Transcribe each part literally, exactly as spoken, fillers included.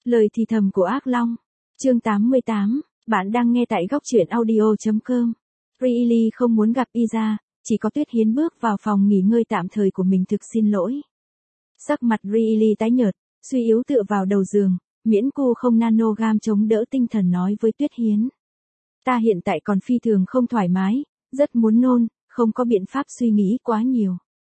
Lời thì thầm của ác long. Chương tám mươi tám, bạn đang nghe tại góc truyện audio.com. Riley không muốn gặp Iza, chỉ có Tuyết Hiến bước vào phòng nghỉ ngơi tạm thời của mình thực xin lỗi. Sắc mặt Riley tái nhợt, suy yếu tựa vào đầu giường, miễn cô không nanogam chống đỡ tinh thần nói với Tuyết Hiến. Ta hiện tại còn phi thường không thoải mái, rất muốn nôn, không có biện pháp suy nghĩ quá nhiều.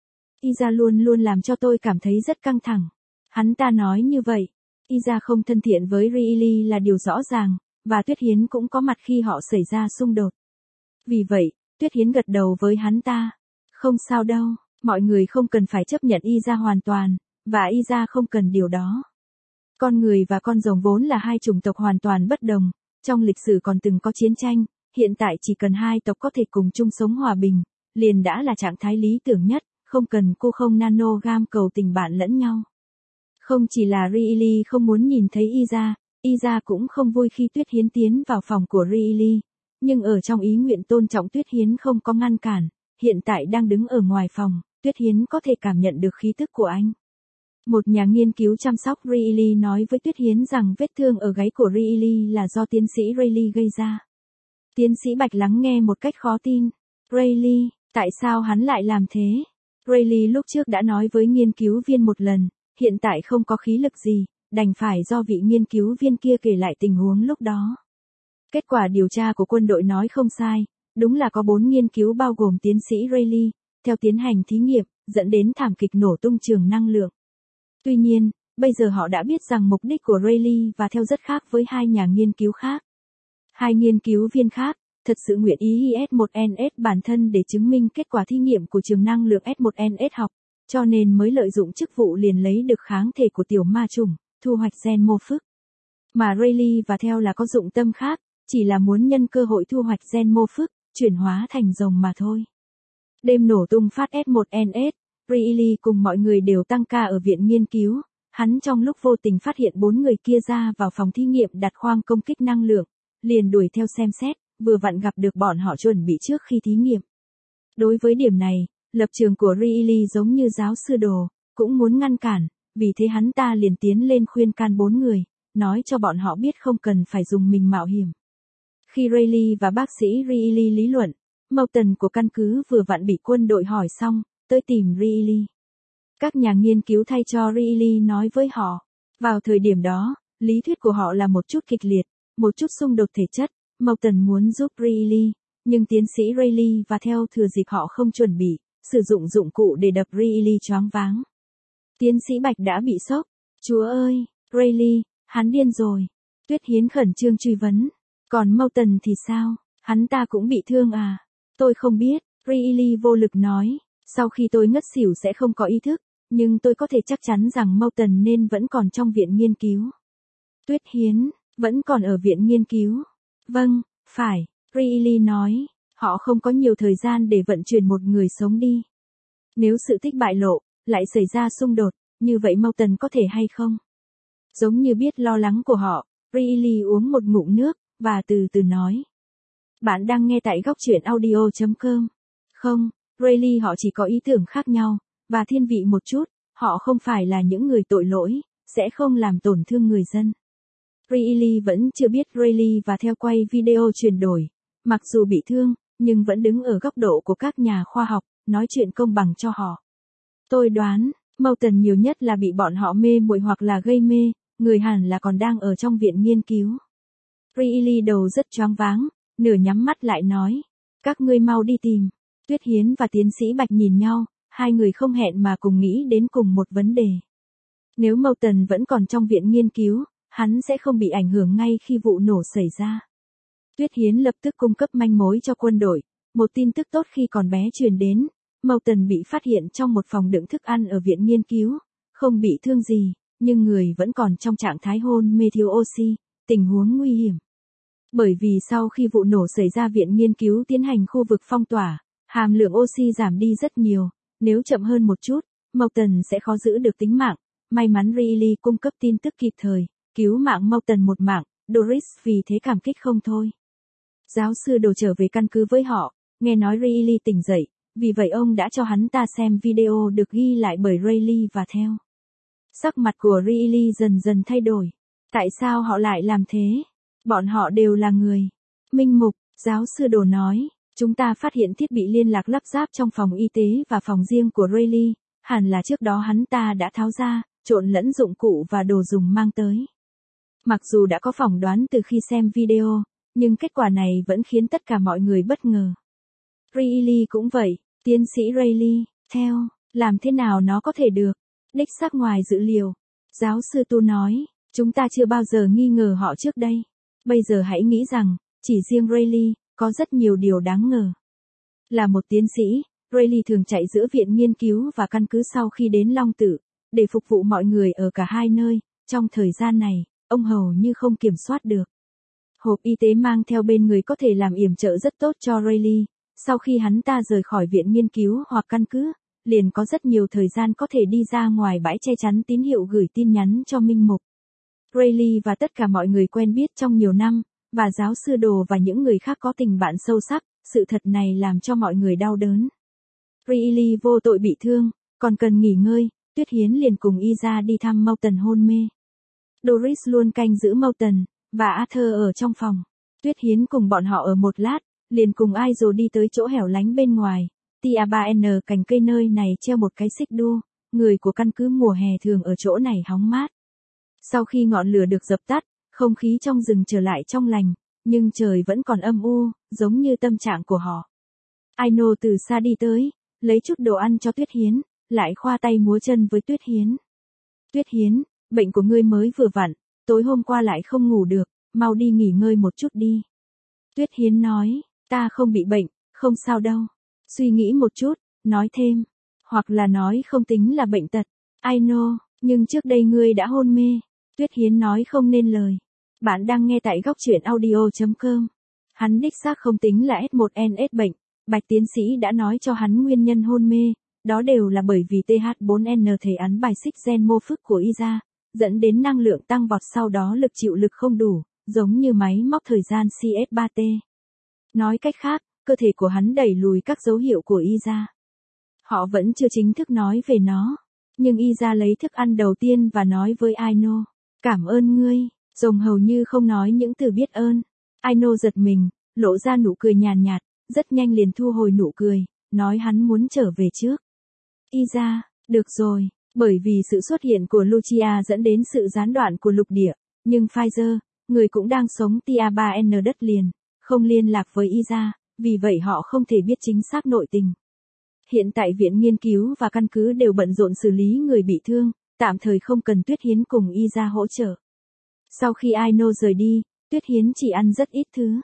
Iza luôn luôn làm cho tôi cảm thấy rất căng thẳng. Hắn ta nói như vậy. Iza không thân thiện với Riley là điều rõ ràng, và Tuyết Hiến cũng có mặt khi họ xảy ra xung đột. Vì vậy, Tuyết Hiến gật đầu với hắn ta. Không sao đâu, mọi người không cần phải chấp nhận Iza hoàn toàn, và Iza không cần điều đó. Con người và con rồng vốn là hai chủng tộc hoàn toàn bất đồng, trong lịch sử còn từng có chiến tranh, hiện tại chỉ cần hai tộc có thể cùng chung sống hòa bình, liền đã là trạng thái lý tưởng nhất, không cần cô không nanogam cầu tình bạn lẫn nhau. Không chỉ là Riley không muốn nhìn thấy Iza, Iza cũng không vui khi Tuyết Hiến tiến vào phòng của Riley, nhưng ở trong ý nguyện tôn trọng Tuyết Hiến không có ngăn cản, hiện tại đang đứng ở ngoài phòng, Tuyết Hiến có thể cảm nhận được khí tức của anh. Một nhà nghiên cứu chăm sóc Riley nói với Tuyết Hiến rằng vết thương ở gáy của Riley là do tiến sĩ Riley gây ra. Tiến sĩ Bạch lắng nghe một cách khó tin. Riley, tại sao hắn lại làm thế? Riley lúc trước đã nói với nghiên cứu viên một lần, hiện tại không có khí lực gì, đành phải do vị nghiên cứu viên kia kể lại tình huống lúc đó. Kết quả điều tra của quân đội nói không sai, đúng là có bốn nghiên cứu bao gồm tiến sĩ Riley, theo tiến hành thí nghiệm, dẫn đến thảm kịch nổ tung trường năng lượng. Tuy nhiên, bây giờ họ đã biết rằng mục đích của Riley và theo rất khác với hai nhà nghiên cứu khác. Hai nghiên cứu viên khác, thật sự nguyện ý S một N S bản thân để chứng minh kết quả thí nghiệm của trường năng lượng S một N S học, cho nên mới lợi dụng chức vụ liền lấy được kháng thể của tiểu ma trùng, thu hoạch gen mô phức. Mà Riley và theo là có dụng tâm khác, chỉ là muốn nhân cơ hội thu hoạch gen mô phức, chuyển hóa thành rồng mà thôi. Đêm nổ tung phát S một N S, Riley cùng mọi người đều tăng ca ở viện nghiên cứu, hắn trong lúc vô tình phát hiện bốn người kia ra vào phòng thí nghiệm đặt khoang công kích năng lượng, liền đuổi theo xem xét, vừa vặn gặp được bọn họ chuẩn bị trước khi thí nghiệm. Đối với điểm này, lập trường của Riley giống như giáo sư Đồ, cũng muốn ngăn cản, vì thế hắn ta liền tiến lên khuyên can bốn người, nói cho bọn họ biết không cần phải dùng mình mạo hiểm. Khi Riley và bác sĩ Riley lý luận, mâu tần của căn cứ vừa vặn bị quân đội hỏi xong, tới tìm Riley. Các nhà nghiên cứu thay cho Riley nói với họ, vào thời điểm đó, lý thuyết của họ là một chút kịch liệt, một chút xung đột thể chất, mâu tần muốn giúp Riley, nhưng tiến sĩ Riley và theo thừa dịp họ không chuẩn bị, sử dụng dụng cụ để đập Riley choáng váng. Tiến sĩ Bạch đã bị sốc. Chúa ơi, Riley, hắn điên rồi. Tuyết Hiến khẩn trương truy vấn. Còn mâu tần thì sao? Hắn ta cũng bị thương à? Tôi không biết, Riley vô lực nói. Sau khi tôi ngất xỉu sẽ không có ý thức, nhưng tôi có thể chắc chắn rằng mâu tần nên vẫn còn trong viện nghiên cứu. Tuyết Hiến, vẫn còn ở viện nghiên cứu. Vâng, phải, Riley nói. Họ không có nhiều thời gian để vận chuyển một người sống đi. Nếu sự tích bại lộ, lại xảy ra xung đột, như vậy mâu tần có thể hay không? Giống như biết lo lắng của họ, Riley uống một ngụm nước, và từ từ nói. Bạn đang nghe tại góc truyện audio.com. Không, Riley họ chỉ có ý tưởng khác nhau, và thiên vị một chút, họ không phải là những người tội lỗi, sẽ không làm tổn thương người dân. Riley vẫn chưa biết Riley và theo quay video chuyển đổi, mặc dù bị thương, nhưng vẫn đứng ở góc độ của các nhà khoa học, nói chuyện công bằng cho họ. Tôi đoán, mâu tần nhiều nhất là bị bọn họ mê muội hoặc là gây mê, người hẳn là còn đang ở trong viện nghiên cứu. Riley đầu rất choáng váng, nửa nhắm mắt lại nói, các ngươi mau đi tìm. Tuyết Hiến và tiến sĩ Bạch nhìn nhau, hai người không hẹn mà cùng nghĩ đến cùng một vấn đề. Nếu mâu tần vẫn còn trong viện nghiên cứu, hắn sẽ không bị ảnh hưởng ngay khi vụ nổ xảy ra. Tuyết Hiến lập tức cung cấp manh mối cho quân đội, một tin tức tốt khi còn bé truyền đến, mâu tần bị phát hiện trong một phòng đựng thức ăn ở viện nghiên cứu, không bị thương gì, nhưng người vẫn còn trong trạng thái hôn mê thiếu oxy, tình huống nguy hiểm. Bởi vì sau khi vụ nổ xảy ra viện nghiên cứu tiến hành khu vực phong tỏa, hàm lượng oxy giảm đi rất nhiều, nếu chậm hơn một chút, mâu tần sẽ khó giữ được tính mạng. May mắn Riley cung cấp tin tức kịp thời, cứu mạng mâu tần một mạng, Doris vì thế cảm kích không thôi. Giáo sư Đồ trở về căn cứ với họ, nghe nói Riley tỉnh dậy, vì vậy ông đã cho hắn ta xem video được ghi lại bởi Riley và theo. Sắc mặt của Riley dần dần thay đổi. Tại sao họ lại làm thế? Bọn họ đều là người. Minh Mục, giáo sư Đồ nói, chúng ta phát hiện thiết bị liên lạc lắp ráp trong phòng y tế và phòng riêng của Rayleigh, hẳn là trước đó hắn ta đã tháo ra, trộn lẫn dụng cụ và đồ dùng mang tới. Mặc dù đã có phỏng đoán từ khi xem video, nhưng kết quả này vẫn khiến tất cả mọi người bất ngờ. Rayleigh cũng vậy, tiến sĩ Rayleigh, theo, làm thế nào nó có thể được? Đích xác ngoài dữ liệu. Giáo sư Tu nói, chúng ta chưa bao giờ nghi ngờ họ trước đây. Bây giờ hãy nghĩ rằng, chỉ riêng Rayleigh, có rất nhiều điều đáng ngờ. Là một tiến sĩ, Rayleigh thường chạy giữa viện nghiên cứu và căn cứ sau khi đến Long Tử, để phục vụ mọi người ở cả hai nơi. Trong thời gian này, ông hầu như không kiểm soát được. Hộp y tế mang theo bên người có thể làm yểm trợ rất tốt cho Rayleigh. Sau khi hắn ta rời khỏi viện nghiên cứu hoặc căn cứ, liền có rất nhiều thời gian có thể đi ra ngoài bãi che chắn tín hiệu gửi tin nhắn cho Minh Mục. Rayleigh và tất cả mọi người quen biết trong nhiều năm, và giáo sư Đồ và những người khác có tình bạn sâu sắc, sự thật này làm cho mọi người đau đớn. Rayleigh vô tội bị thương, còn cần nghỉ ngơi, Tuyết Hiến liền cùng y ra đi thăm Morton hôn mê. Doris luôn canh giữ Morton, và Arthur ở trong phòng. Tuyết Hiến cùng bọn họ ở một lát, liền cùng Aizo đi tới chỗ hẻo lánh bên ngoài. Tia ba N cành cây nơi này treo một cái xích đu, người của căn cứ mùa hè thường ở chỗ này hóng mát. Sau khi ngọn lửa được dập tắt, không khí trong rừng trở lại trong lành, nhưng trời vẫn còn âm u, giống như tâm trạng của họ. Aino từ xa đi tới, lấy chút đồ ăn cho Tuyết Hiến, lại khoa tay múa chân với Tuyết Hiến. Tuyết Hiến, bệnh của ngươi mới vừa vặn, tối hôm qua lại không ngủ được, mau đi nghỉ ngơi một chút đi. Tuyết Hiến nói, ta không bị bệnh, không sao đâu. Suy nghĩ một chút, nói thêm, hoặc là nói không tính là bệnh tật. Aino, nhưng trước đây ngươi đã hôn mê. Tuyết Hiến nói không nên lời. Bạn đang nghe tại góc truyện audio chấm com. Hắn đích xác không tính là S một N S bệnh. Bạch tiến sĩ đã nói cho hắn nguyên nhân hôn mê, đó đều là bởi vì T H bốn N thể án bài xích gen mô phức của y ra, dẫn đến năng lượng tăng vọt, sau đó lực chịu lực không đủ, giống như máy móc thời gian C S ba T. Nói cách khác, cơ thể của hắn đẩy lùi các dấu hiệu của y ra. Họ vẫn chưa chính thức nói về nó, nhưng y ra lấy thức ăn đầu tiên và nói với Aino, cảm ơn ngươi. Rồng hầu như không nói những từ biết ơn. Aino giật mình, lộ ra nụ cười nhàn nhạt, rất nhanh liền thu hồi nụ cười, nói hắn muốn trở về trước. Y ra, được rồi, bởi vì sự xuất hiện của Lucia dẫn đến sự gián đoạn của lục địa, nhưng Pfizer, người cũng đang sống Tia ba N đất liền, không liên lạc với y ra, vì vậy họ không thể biết chính xác nội tình. Hiện tại viện nghiên cứu và căn cứ đều bận rộn xử lý người bị thương, tạm thời không cần Tuyết Hiến cùng y ra hỗ trợ. Sau khi Aino rời đi, Tuyết Hiến chỉ ăn rất ít thứ.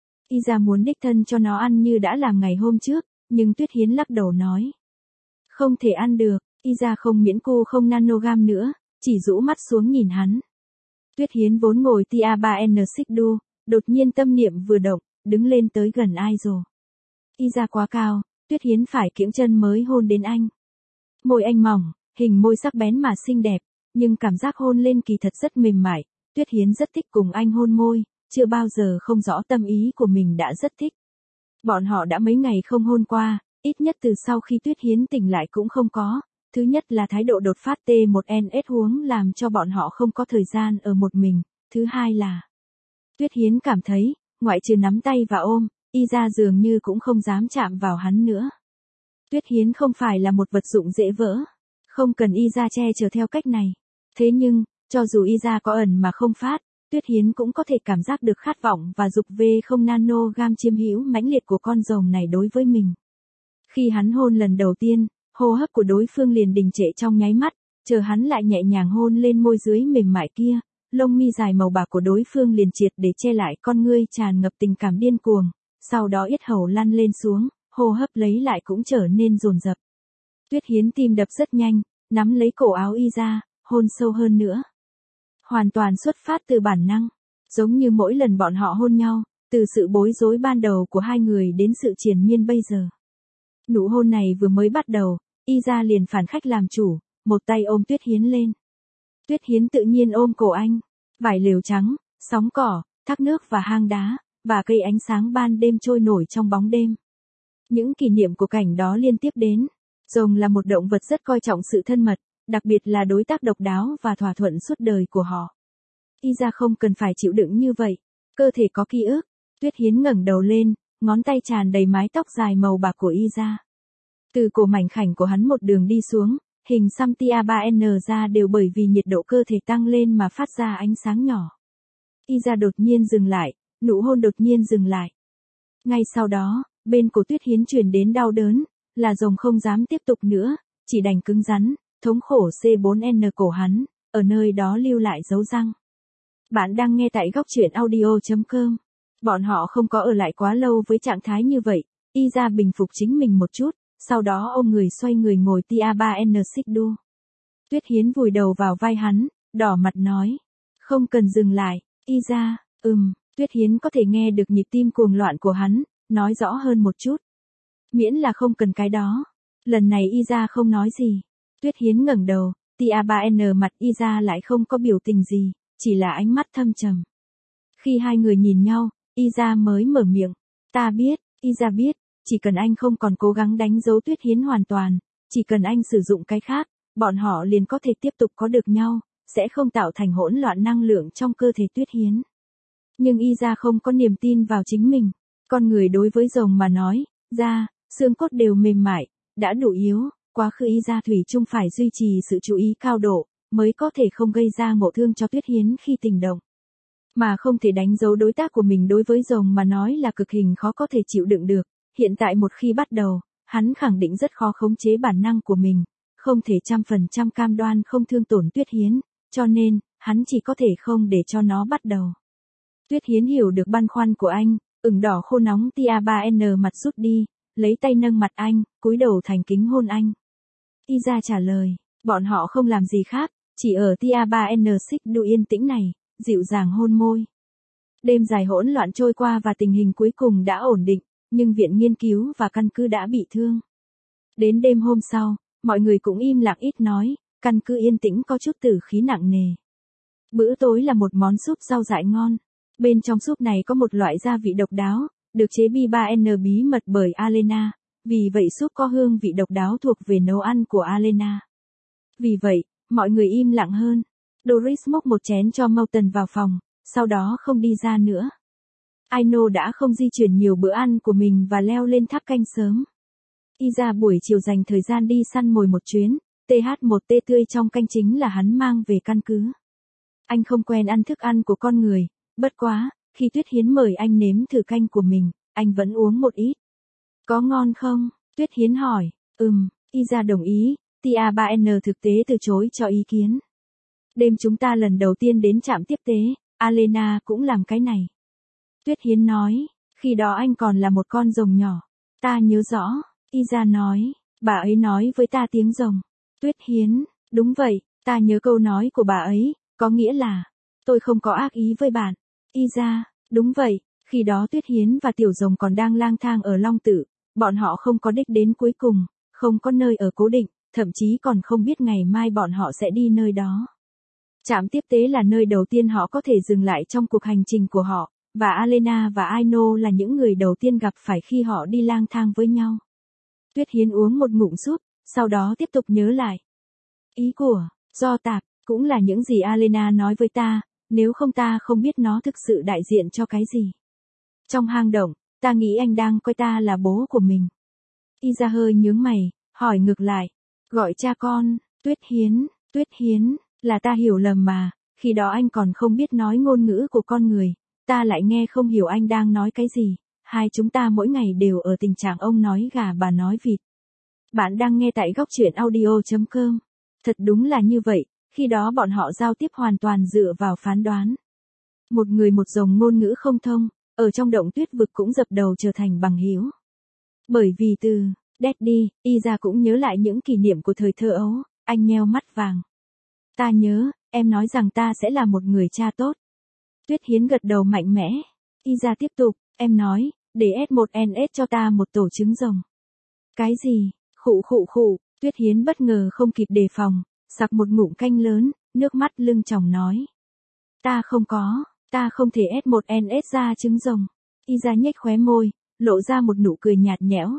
Y ra muốn đích thân cho nó ăn như đã làm ngày hôm trước, nhưng Tuyết Hiến lắc đầu nói. Không thể ăn được, y ra không miễn cu không nanogam nữa, chỉ rũ mắt xuống nhìn hắn. Tuyết Hiến vốn ngồi Tia ba N xích đu, đột nhiên tâm niệm vừa động, đứng lên tới gần Aizo. Y ra quá cao, Tuyết Hiến phải kiễng chân mới hôn đến anh. Môi anh mỏng, hình môi sắc bén mà xinh đẹp, nhưng cảm giác hôn lên kỳ thật rất mềm mại. Tuyết Hiến rất thích cùng anh hôn môi, chưa bao giờ không rõ tâm ý của mình đã rất thích. Bọn họ đã mấy ngày không hôn qua, ít nhất từ sau khi Tuyết Hiến tỉnh lại cũng không có. Thứ nhất là thái độ đột phát T một N S huống làm cho bọn họ không có thời gian ở một mình. Thứ hai là Tuyết Hiến cảm thấy, ngoại trừ nắm tay và ôm, y ra dường như cũng không dám chạm vào hắn nữa. Tuyết Hiến không phải là một vật dụng dễ vỡ, không cần y ra che chở theo cách này. Thế nhưng, cho dù y ra có ẩn mà không phát, Tuyết Hiến cũng có thể cảm giác được khát vọng và dục về không nanogam chiếm hữu mãnh liệt của con rồng này đối với mình. Khi hắn hôn lần đầu tiên, hô hấp của đối phương liền đình trệ trong nháy mắt, chờ hắn lại nhẹ nhàng hôn lên môi dưới mềm mại kia, lông mi dài màu bạc của đối phương liền triệt để che lại con ngươi tràn ngập tình cảm điên cuồng, sau đó yết hầu lăn lên xuống, hô hấp lấy lại cũng trở nên dồn dập. Tuyết Hiến tim đập rất nhanh, nắm lấy cổ áo y ra, hôn sâu hơn nữa. Hoàn toàn xuất phát từ bản năng, giống như mỗi lần bọn họ hôn nhau, từ sự bối rối ban đầu của hai người đến sự triền miên bây giờ. Nụ hôn này vừa mới bắt đầu, y ra liền phản khách làm chủ, một tay ôm Tuyết Hiến lên. Tuyết Hiến tự nhiên ôm cổ anh, vải lều trắng, sóng cỏ, thác nước và hang đá, và cây ánh sáng ban đêm trôi nổi trong bóng đêm. Những kỷ niệm của cảnh đó liên tiếp đến. Rồng là một động vật rất coi trọng sự thân mật, đặc biệt là đối tác độc đáo và thỏa thuận suốt đời của họ. Y ra không cần phải chịu đựng như vậy. Cơ thể có ký ức. Tuyết Hiến ngẩng đầu lên, ngón tay tràn đầy mái tóc dài màu bạc của Y ra. Từ cổ mảnh khảnh của hắn một đường đi xuống, hình xăm tia ba N ra đều bởi vì nhiệt độ cơ thể tăng lên mà phát ra ánh sáng nhỏ. Y ra đột nhiên dừng lại, nụ hôn đột nhiên dừng lại. Ngay sau đó, bên cổ Tuyết Hiến truyền đến đau đớn, là rồng không dám tiếp tục nữa, chỉ đành cứng rắn, thống khổ C bốn N cổ hắn, ở nơi đó lưu lại dấu răng. Bạn đang nghe tại góc truyện audio chấm com. Bọn họ không có ở lại quá lâu với trạng thái như vậy, Y ra bình phục chính mình một chút, sau đó ôm người xoay người ngồi tia ba N xích đu. Tuyết Hiến vùi đầu vào vai hắn, đỏ mặt nói. Không cần dừng lại, Y ra, ừm, Tuyết Hiến có thể nghe được nhịp tim cuồng loạn của hắn, nói rõ hơn một chút. Miễn là không cần cái đó. Lần này Y ra không nói gì. Tuyết Hiến ngẩng đầu, tia ba N mặt Y ra lại không có biểu tình gì, chỉ là ánh mắt thâm trầm. Khi hai người nhìn nhau, Y ra mới mở miệng. Ta biết, Y ra biết, chỉ cần anh không còn cố gắng đánh dấu Tuyết Hiến hoàn toàn, chỉ cần anh sử dụng cái khác, bọn họ liền có thể tiếp tục có được nhau, sẽ không tạo thành hỗn loạn năng lượng trong cơ thể Tuyết Hiến. Nhưng Y ra không có niềm tin vào chính mình. Con người đối với rồng mà nói, da, xương cốt đều mềm mại, đã đủ yếu, quá khứ Y ra thủy chung phải duy trì sự chú ý cao độ, mới có thể không gây ra ngộ thương cho Tuyết Hiến khi tình động. Mà không thể đánh dấu đối tác của mình đối với rồng mà nói là cực hình khó có thể chịu đựng được. Hiện tại một khi bắt đầu, hắn khẳng định rất khó khống chế bản năng của mình, không thể trăm phần trăm cam đoan không thương tổn Tuyết Hiến, cho nên, hắn chỉ có thể không để cho nó bắt đầu. Tuyết Hiến hiểu được băn khoăn của anh, ửng đỏ khô nóng tia ba N mặt rút đi, lấy tay nâng mặt anh, cúi đầu thành kính hôn anh. Y ra trả lời, bọn họ không làm gì khác, chỉ ở tia ba N xích đu yên tĩnh này, dịu dàng hôn môi. Đêm dài hỗn loạn trôi qua và tình hình cuối cùng đã ổn định, nhưng viện nghiên cứu và căn cứ đã bị thương. Đến đêm hôm sau, mọi người cũng im lặng ít nói, căn cứ yên tĩnh có chút tử khí nặng nề. Bữa tối là một món súp rau dại ngon. Bên trong súp này có một loại gia vị độc đáo, được chế B ba N bí mật bởi Alena, vì vậy súp có hương vị độc đáo thuộc về nấu ăn của Alena. Vì vậy, mọi người im lặng hơn. Doris múc một chén cho Moulton vào phòng, sau đó không đi ra nữa. Aino đã không di chuyển nhiều bữa ăn của mình và leo lên tháp canh sớm. Y ra buổi chiều dành thời gian đi săn mồi một chuyến, T H một T tươi trong canh chính là hắn mang về căn cứ. Anh không quen ăn thức ăn của con người, bất quá, khi Tuyết Hiến mời anh nếm thử canh của mình, anh vẫn uống một ít. Có ngon không? Tuyết Hiến hỏi. Ừm, Y ra đồng ý, tia ba N thực tế từ chối cho ý kiến. Đêm chúng ta lần đầu tiên đến trạm tiếp tế, Alena cũng làm cái này. Tuyết Hiến nói, khi đó anh còn là một con rồng nhỏ. Ta nhớ rõ, Y ra nói, bà ấy nói với ta tiếng rồng. Tuyết Hiến, đúng vậy, ta nhớ câu nói của bà ấy, có nghĩa là, tôi không có ác ý với bạn. Y ra, đúng vậy, khi đó Tuyết Hiến và Tiểu Rồng còn đang lang thang ở Long Tự, bọn họ không có đích đến cuối cùng, không có nơi ở cố định, thậm chí còn không biết ngày mai bọn họ sẽ đi nơi đó. Trạm tiếp tế là nơi đầu tiên họ có thể dừng lại trong cuộc hành trình của họ, và Alena và Aino là những người đầu tiên gặp phải khi họ đi lang thang với nhau. Tuyết Hiến uống một ngụm súp, sau đó tiếp tục nhớ lại. Ý của, do tạp, cũng là những gì Alena nói với ta, nếu không ta không biết nó thực sự đại diện cho cái gì. Trong hang động, ta nghĩ anh đang coi ta là bố của mình. Y ra hơi nhướng mày, hỏi ngược lại. Gọi cha con, Tuyết Hiến, Tuyết Hiến, là ta hiểu lầm mà, khi đó anh còn không biết nói ngôn ngữ của con người, ta lại nghe không hiểu anh đang nói cái gì, hai chúng ta mỗi ngày đều ở tình trạng ông nói gà bà nói vịt. Bạn đang nghe tại góc truyện audio chấm com. Thật đúng là như vậy, khi đó bọn họ giao tiếp hoàn toàn dựa vào phán đoán. Một người một dòng ngôn ngữ không thông, ở trong động tuyết vực cũng dập đầu trở thành bằng hữu. Bởi vì từ Daddy, Y ra cũng nhớ lại những kỷ niệm của thời thơ ấu, anh nheo mắt vàng. Ta nhớ, em nói rằng ta sẽ là một người cha tốt. Tuyết Hiến gật đầu mạnh mẽ. Y ra tiếp tục, em nói, để S một N S cho ta một tổ trứng rồng. Cái gì? Khụ khụ khụ, Tuyết Hiến bất ngờ không kịp đề phòng, sặc một ngụm canh lớn, nước mắt lưng tròng nói. Ta không có, ta không thể S một N S ra trứng rồng. Y ra nhếch khóe môi, lộ ra một nụ cười nhạt nhẽo.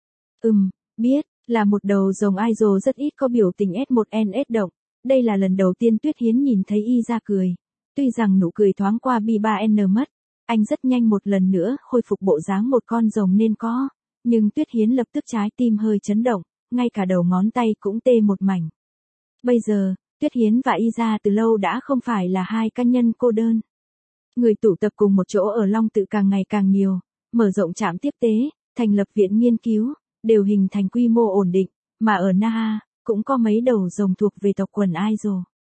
Ừm, biết, là một đầu rồng idol rất ít có biểu tình S một N S động. Đây là lần đầu tiên Tuyết Hiến nhìn thấy Y ra cười. Tuy rằng nụ cười thoáng qua B ba N mất, anh rất nhanh một lần nữa khôi phục bộ dáng một con rồng nên có, nhưng Tuyết Hiến lập tức trái tim hơi chấn động, ngay cả đầu ngón tay cũng tê một mảnh. Bây giờ, Tuyết Hiến và Iza từ lâu đã không phải là hai cá nhân cô đơn. Người tụ tập cùng một chỗ ở Long Tự càng ngày càng nhiều, mở rộng trạm tiếp tế, thành lập viện nghiên cứu, đều hình thành quy mô ổn định, mà ở Na, cũng có mấy đầu rồng thuộc về tộc quần Aizo.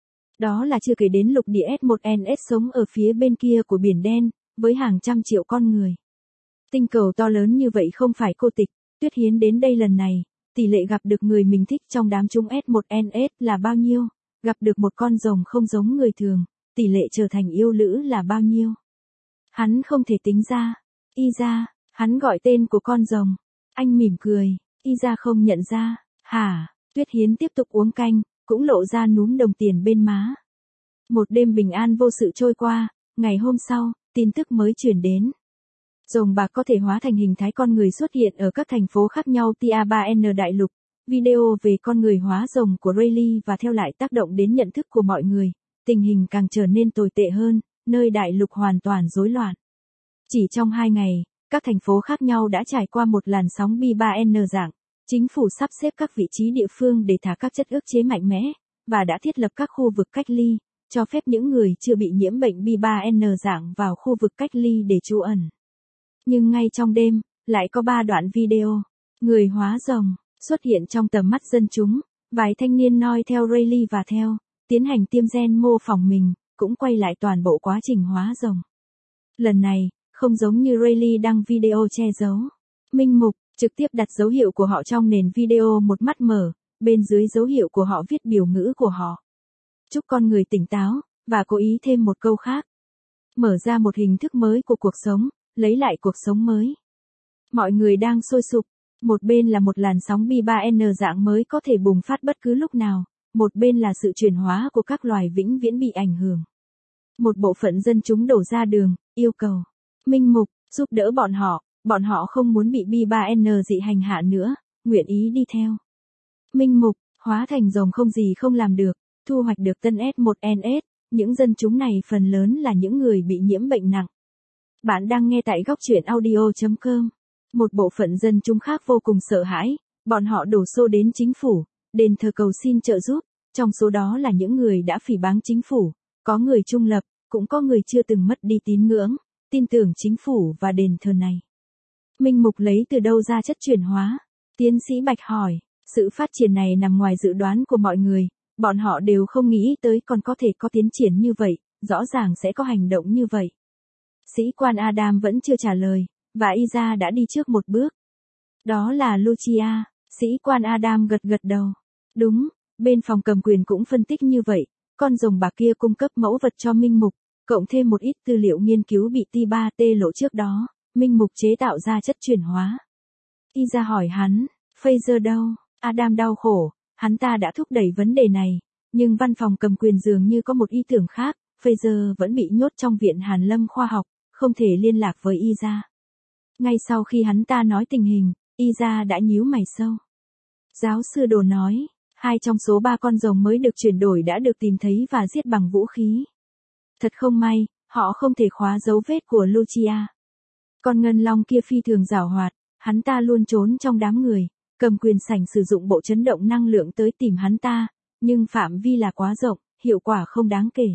Đó là chưa kể đến lục địa S một N S sống ở phía bên kia của biển đen, với hàng trăm triệu con người. Tinh cầu to lớn như vậy không phải cô tịch, Tuyết Hiến đến đây lần này, tỷ lệ gặp được người mình thích trong đám chúng S một N S là bao nhiêu, gặp được một con rồng không giống người thường, tỷ lệ trở thành yêu lữ là bao nhiêu. Hắn không thể tính ra. Iza, hắn gọi tên của con rồng. Anh mỉm cười, Iza không nhận ra. Hả? Tuyết Hiến tiếp tục uống canh, cũng lộ ra núm đồng tiền bên má. Một đêm bình an vô sự trôi qua, ngày hôm sau, tin tức mới chuyển đến. Rồng bạc có thể hóa thành hình thái con người xuất hiện ở các thành phố khác nhau T A ba N đại lục. Video về con người hóa rồng của Rayleigh và theo lại tác động đến nhận thức của mọi người. Tình hình càng trở nên tồi tệ hơn, nơi đại lục hoàn toàn rối loạn. Chỉ trong hai ngày, các thành phố khác nhau đã trải qua một làn sóng B ba N dạng. Chính phủ sắp xếp các vị trí địa phương để thả các chất ức chế mạnh mẽ, và đã thiết lập các khu vực cách ly, cho phép những người chưa bị nhiễm bệnh B ba N dạng vào khu vực cách ly để trú ẩn. Nhưng ngay trong đêm, lại có ba đoạn video, người hóa rồng, xuất hiện trong tầm mắt dân chúng, vài thanh niên noi theo Rayleigh và theo, tiến hành tiêm gen mô phỏng mình, cũng quay lại toàn bộ quá trình hóa rồng. Lần này, không giống như Rayleigh đăng video che giấu. Minh Mục, trực tiếp đặt dấu hiệu của họ trong nền video một mắt mở, bên dưới dấu hiệu của họ viết biểu ngữ của họ. Chúc con người tỉnh táo, và cố ý thêm một câu khác. Mở ra một hình thức mới của cuộc sống, lấy lại cuộc sống mới. Mọi người đang sôi sục, một bên là một làn sóng B ba N dạng mới có thể bùng phát bất cứ lúc nào, một bên là sự chuyển hóa của các loài vĩnh viễn bị ảnh hưởng. Một bộ phận dân chúng đổ ra đường, yêu cầu Minh Mục giúp đỡ bọn họ, bọn họ không muốn bị B ba N dị hành hạ nữa, nguyện ý đi theo. Minh Mục, hóa thành rồng không gì không làm được, thu hoạch được tân S một N S, những dân chúng này phần lớn là những người bị nhiễm bệnh nặng. Bạn đang nghe tại góc truyện audio chấm com. Một bộ phận dân chúng khác vô cùng sợ hãi, bọn họ đổ xô đến chính phủ, đền thờ cầu xin trợ giúp, trong số đó là những người đã phỉ báng chính phủ, có người trung lập, cũng có người chưa từng mất đi tín ngưỡng, tin tưởng chính phủ và đền thờ này. Minh Mục lấy từ đâu ra chất chuyển hóa? Tiến sĩ Bạch hỏi, sự phát triển này nằm ngoài dự đoán của mọi người, bọn họ đều không nghĩ tới còn có thể có tiến triển như vậy, rõ ràng sẽ có hành động như vậy. Sĩ quan Adam vẫn chưa trả lời, và Iza đã đi trước một bước. Đó là Lucia, sĩ quan Adam gật gật đầu. Đúng, bên phòng cầm quyền cũng phân tích như vậy, con rồng bạc kia cung cấp mẫu vật cho Minh Mục, cộng thêm một ít tư liệu nghiên cứu bị T ba T lộ trước đó, Minh Mục chế tạo ra chất chuyển hóa. Iza hỏi hắn, Phaser đâu? Adam đau khổ, hắn ta đã thúc đẩy vấn đề này, nhưng văn phòng cầm quyền dường như có một ý tưởng khác, Phaser vẫn bị nhốt trong viện Hàn Lâm khoa học, không thể liên lạc với Iza. Ngay sau khi hắn ta nói tình hình, Iza đã nhíu mày sâu. Giáo sư Đồ nói, hai trong số ba con rồng mới được chuyển đổi đã được tìm thấy và giết bằng vũ khí. Thật không may, họ không thể khóa dấu vết của Lucia. Con ngân long kia phi thường giảo hoạt, hắn ta luôn trốn trong đám người, cầm quyền sảnh sử dụng bộ chấn động năng lượng tới tìm hắn ta, nhưng phạm vi là quá rộng, hiệu quả không đáng kể.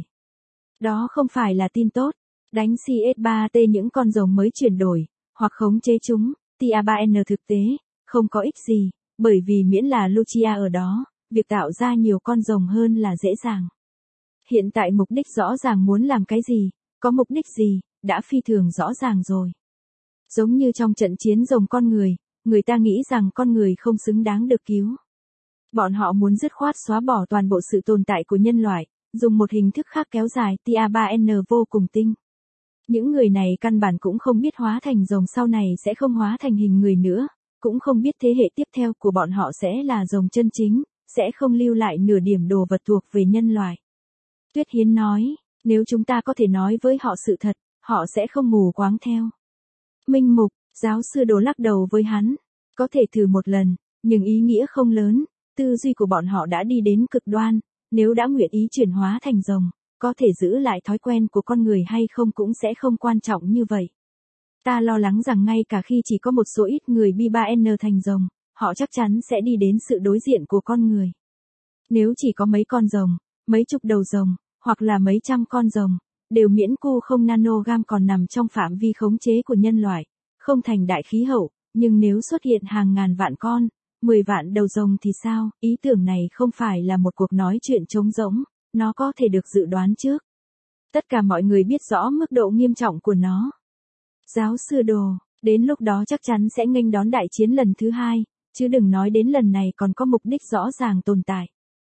Đó không phải là tin tốt, đánh C S ba T những con rồng mới chuyển đổi, hoặc khống chế chúng, T A ba N thực tế, không có ích gì, bởi vì miễn là Lucia ở đó, việc tạo ra nhiều con rồng hơn là dễ dàng. Hiện tại mục đích rõ ràng muốn làm cái gì, có mục đích gì, đã phi thường rõ ràng rồi. Giống như trong trận chiến rồng con người, người ta nghĩ rằng con người không xứng đáng được cứu. Bọn họ muốn dứt khoát xóa bỏ toàn bộ sự tồn tại của nhân loại, dùng một hình thức khác kéo dài T A ba N vô cùng tinh. Những người này căn bản cũng không biết hóa thành rồng sau này sẽ không hóa thành hình người nữa, cũng không biết thế hệ tiếp theo của bọn họ sẽ là rồng chân chính, sẽ không lưu lại nửa điểm đồ vật thuộc về nhân loại. Tuyết Hiến nói, nếu chúng ta có thể nói với họ sự thật, họ sẽ không mù quáng theo. Minh Mục, giáo sư Đồ lắc đầu với hắn, có thể thử một lần, nhưng ý nghĩa không lớn, tư duy của bọn họ đã đi đến cực đoan, nếu đã nguyện ý chuyển hóa thành rồng, có thể giữ lại thói quen của con người hay không cũng sẽ không quan trọng như vậy. Ta lo lắng rằng ngay cả khi chỉ có một số ít người B ba N thành rồng, họ chắc chắn sẽ đi đến sự đối diện của con người. Nếu chỉ có mấy con rồng, mấy chục đầu rồng, hoặc là mấy trăm con rồng, đều miễn cu không nanogam còn nằm trong phạm vi khống chế của nhân loại, không thành đại khí hậu, nhưng nếu xuất hiện hàng ngàn vạn con, mười vạn đầu rồng thì sao? Ý tưởng này không phải là một cuộc nói chuyện trống rỗng, nó có thể được dự đoán trước. Tất cả mọi người biết rõ mức độ nghiêm trọng của nó. Giáo sư Đồ, đến lúc đó chắc chắn sẽ nghênh đón đại chiến lần thứ hai, chứ đừng nói đến lần này còn có mục đích rõ ràng tồn tại.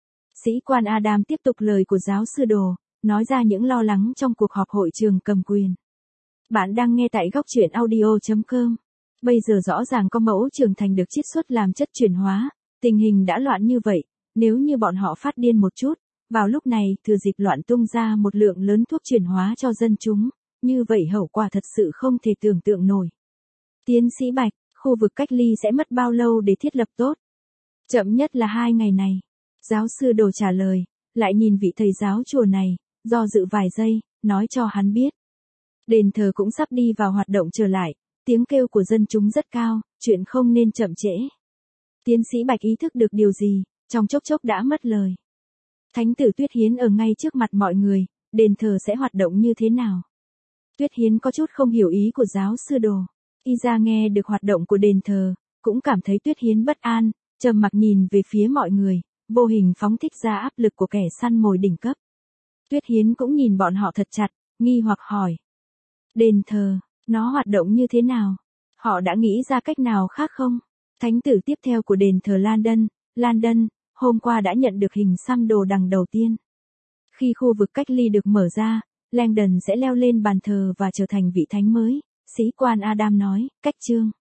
Sĩ quan Adam tiếp tục lời của giáo sư Đồ, nói ra những lo lắng trong cuộc họp hội trường cầm quyền. Bạn đang nghe tại góc truyện audio chấm com. Bây giờ rõ ràng có mẫu trưởng thành được chiết xuất làm chất chuyển hóa, tình hình đã loạn như vậy, nếu như bọn họ phát điên một chút, vào lúc này thừa dịp loạn tung ra một lượng lớn thuốc chuyển hóa cho dân chúng, như vậy hậu quả thật sự không thể tưởng tượng nổi. Tiến sĩ Bạch, khu vực cách ly sẽ mất bao lâu để thiết lập tốt? Chậm nhất là hai ngày này. Giáo sư Đồ trả lời, lại nhìn vị thầy giáo chùa này, do dự vài giây, nói cho hắn biết. Đền thờ cũng sắp đi vào hoạt động trở lại, tiếng kêu của dân chúng rất cao, chuyện không nên chậm trễ. Tiến sĩ Bạch ý thức được điều gì, trong chốc chốc đã mất lời. Thánh tử Tuyết Hiến ở ngay trước mặt mọi người, đền thờ sẽ hoạt động như thế nào? Tuyết Hiến có chút không hiểu ý của giáo sư Đồ. Y ra nghe được hoạt động của đền thờ, cũng cảm thấy Tuyết Hiến bất an, trầm mặc nhìn về phía mọi người, vô hình phóng thích ra áp lực của kẻ săn mồi đỉnh cấp. Tuyết Hiến cũng nhìn bọn họ thật chặt, nghi hoặc hỏi. Đền thờ, nó hoạt động như thế nào? Họ đã nghĩ ra cách nào khác không? Thánh tử tiếp theo của đền thờ London, London, hôm qua đã nhận được hình xăm đồ đằng đầu tiên. Khi khu vực cách ly được mở ra, Langdon sẽ leo lên bàn thờ và trở thành vị thánh mới, sĩ quan Adam nói, cách chương.